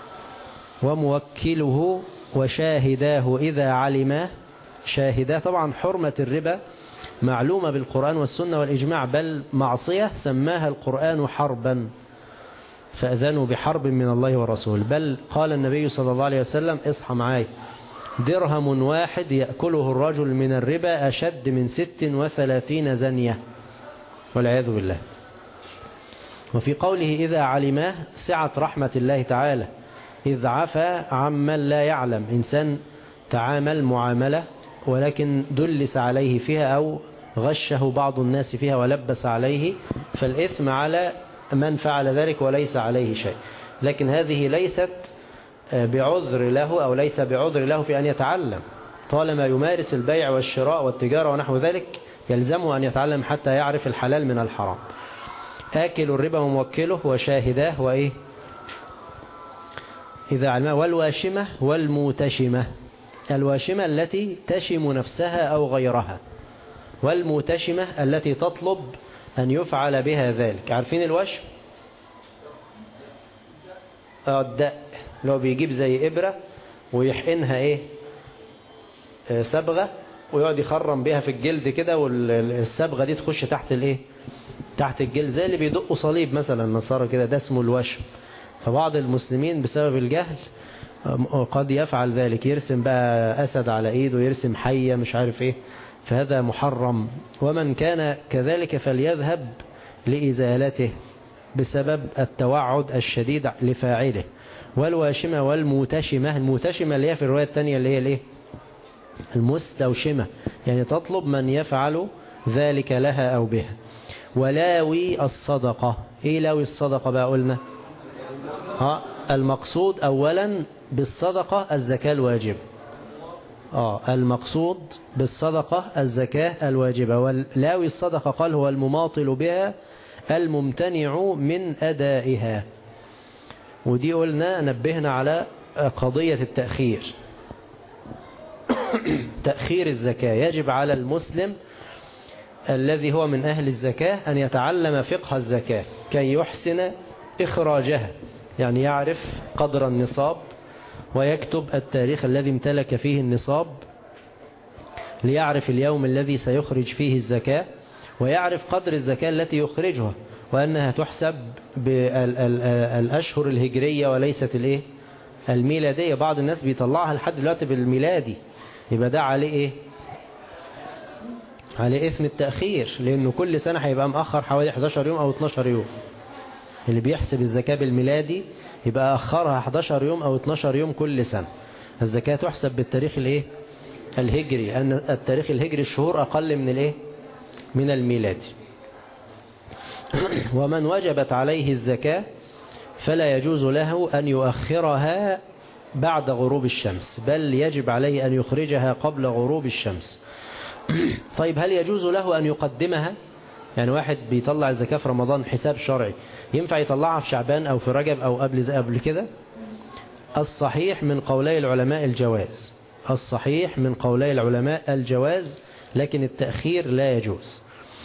وموكله وشاهداه إذا علما. شاهداه طبعا حرمة الربا معلومة بالقرآن والسنة والإجماع، بل معصية سماها القرآن حربا، فأذنوا بحرب من الله ورسوله. بل قال النبي صلى الله عليه وسلم، اصحى معاي، درهم واحد يأكله الرجل من الربا أشد من 36 زنية والعياذ بالله. وفي قوله إذا علماه سعة رحمة الله تعالى، إذ عفى عمن لا يعلم. إنسان تعامل معاملة ولكن دلس عليه فيها أو غشه بعض الناس فيها ولبس عليه، فالإثم على من فعل ذلك وليس عليه شيء. لكن هذه ليست بعذر له أو ليس بعذر له في أن يتعلم، طالما يمارس البيع والشراء والتجارة ونحو ذلك يلزمه أن يتعلم حتى يعرف الحلال من الحرام. آكل الربا وموكله وشاهداه وإيه إذا علمه. والواشمة والموتشمة. الواشمة التي تشم نفسها أو غيرها، والموتشمة التي تطلب أن يفعل بها ذلك. عارفين الوشم؟ الدق، لو بيجيب زي إبرة ويحقنها إيه صبغة، ويقعد يخرم بها في الجلد كده، والصبغة دي تخش تحت الإيه تحت الجلد، زي اللي بيدقوا صليب مثلا النصارى كده، ده اسمه الوشم. فبعض المسلمين بسبب الجهل قد يفعل ذلك، يرسم بقى أسد على إيده، يرسم حية مش عارف إيه، فهذا محرم. ومن كان كذلك فليذهب لإزالته بسبب التوعد الشديد لفاعله. والواشمة والموتشمة. الموتشمة اللي هي في الرواية الثانية اللي هي الايه المستوشمة، يعني تطلب من يفعل ذلك لها أو بها. ولاوي الصدقة. ايه لاوي الصدقة بقى؟ قلنا المقصود أولا بالصدقة الزكاة الواجبة. المقصود بالصدقة الزكاة الواجبة. ولاوي الصدقة قال هو المماطل بها الممتنع من أدائها. ودي قلنا نبهنا على قضية التأخير. تأخير الزكاة يجب على المسلم الذي هو من أهل الزكاة أن يتعلم فقه الزكاة كي يحسن إخراجها، يعني يعرف قدر النصاب ويكتب التاريخ الذي امتلك فيه النصاب، ليعرف اليوم الذي سيخرج فيه الزكاة، ويعرف قدر الزكاة التي يخرجها، وأنها تحسب بالأشهر الهجرية وليست الميلادية. بعض الناس بيطلعها لحد دلوقتي بالميلادي، يبقى ده عليه إيه؟ عليه إثم التأخير، لأنه كل سنة هيبقى مأخر حوالي 11 يوم أو 12 يوم. اللي بيحسب الزكاة بالميلادي يبقى أخرها 11 يوم أو 12 يوم كل سنة. الزكاة تحسب بالتاريخ الإيه؟ الهجري، أن التاريخ الهجري الشهور أقل من الإيه؟ من الميلادي. ومن وجبت عليه الزكاة فلا يجوز له أن يؤخرها بعد غروب الشمس، بل يجب عليه أن يخرجها قبل غروب الشمس. طيب هل يجوز له أن يقدمها؟ يعني واحد بيطلع الزكاة في رمضان حساب شرعي، ينفع يطلعها في شعبان أو في رجب أو قبل كده؟ الصحيح من قولي العلماء الجواز، الصحيح من قولي العلماء الجواز، لكن التأخير لا يجوز.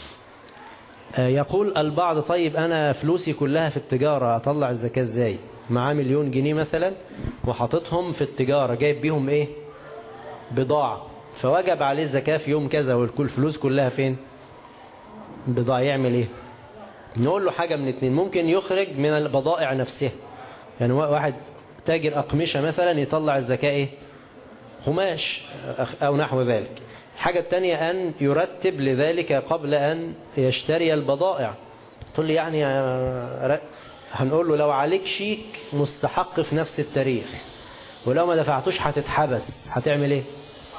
يقول البعض طيب أنا فلوسي كلها في التجارة، أطلع الزكاة إزاي؟ معاه 1,000,000 جنيه مثلا وحطتهم في التجارة، جايب بيهم إيه؟ بضاعة، فوجب عليه الزكاة في يوم كذا والكل فلوس كلها فين؟ بضاعة. يعمل إيه؟ نقول له حاجة من اتنين، ممكن يخرج من البضائع نفسها. يعني واحد تاجر أقمشة مثلا يطلع الزكاة إيه؟ قماش أو نحو ذلك. الحاجة الثانية أن يرتب لذلك قبل أن يشتري البضائع. تقول لي يعني هنقول له لو عليك شيك مستحق في نفس التاريخ ولو ما دفعتوش هتتحبس، هتعمل ايه؟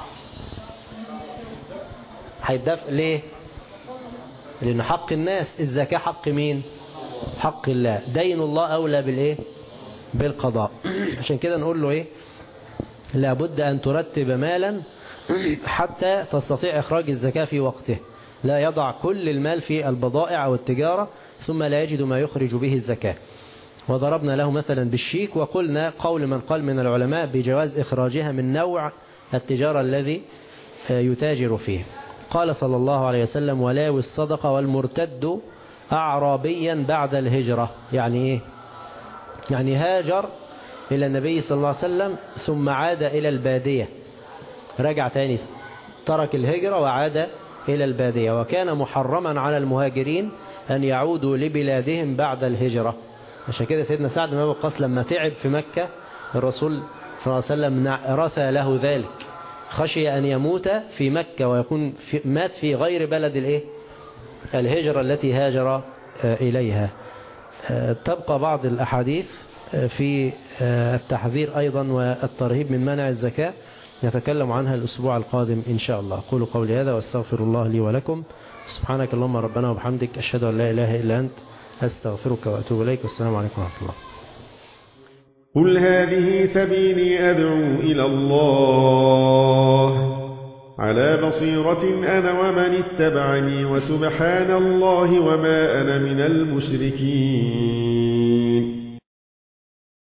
هيتدفع ليه؟ لأن حق الناس، الزكاة حق مين؟ حق الله، دين الله أولى بالإيه؟ بالقضاء. عشان كده نقول له إيه؟ لابد أن ترتب مالا حتى تستطيع إخراج الزكاة في وقته، لا يضع كل المال في البضائع أو التجارة ثم لا يجد ما يخرج به الزكاة. وضربنا له مثلا بالشيك، وقلنا قول من قال من العلماء بجواز إخراجها من نوع التجارة الذي يتاجر فيه. قال صلى الله عليه وسلم ولاوي الصدقة والمرتد أعرابيا بعد الهجرة. يعني إيه؟ يعني هاجر إلى النبي صلى الله عليه وسلم ثم عاد إلى البادية، رجع تاني، ترك الهجرة وعاد إلى البادية. وكان محرما على المهاجرين أن يعودوا لبلادهم بعد الهجرة. عشان كده سيدنا سعد بن أبي وقاص لما تعب في مكة الرسول صلى الله عليه وسلم رثى له ذلك، خشي أن يموت في مكة ويكون مات في غير بلد الهجرة التي هاجر إليها. تبقى بعض الأحاديث في التحذير أيضا والترهيب من منع الزكاة، نتكلم عنها الأسبوع القادم إن شاء الله. أقول قولي هذا واستغفر الله لي ولكم. سبحانك اللهم ربنا وبحمدك، أشهد أن لا إله إلا أنت، أستغفرك وأتوب إليك، والسلام عليكم ورحمة الله. قل هذه سبيلي أدعو إلى الله على بصيرة أنا ومن اتبعني، وسبحان الله وما أنا من المشركين.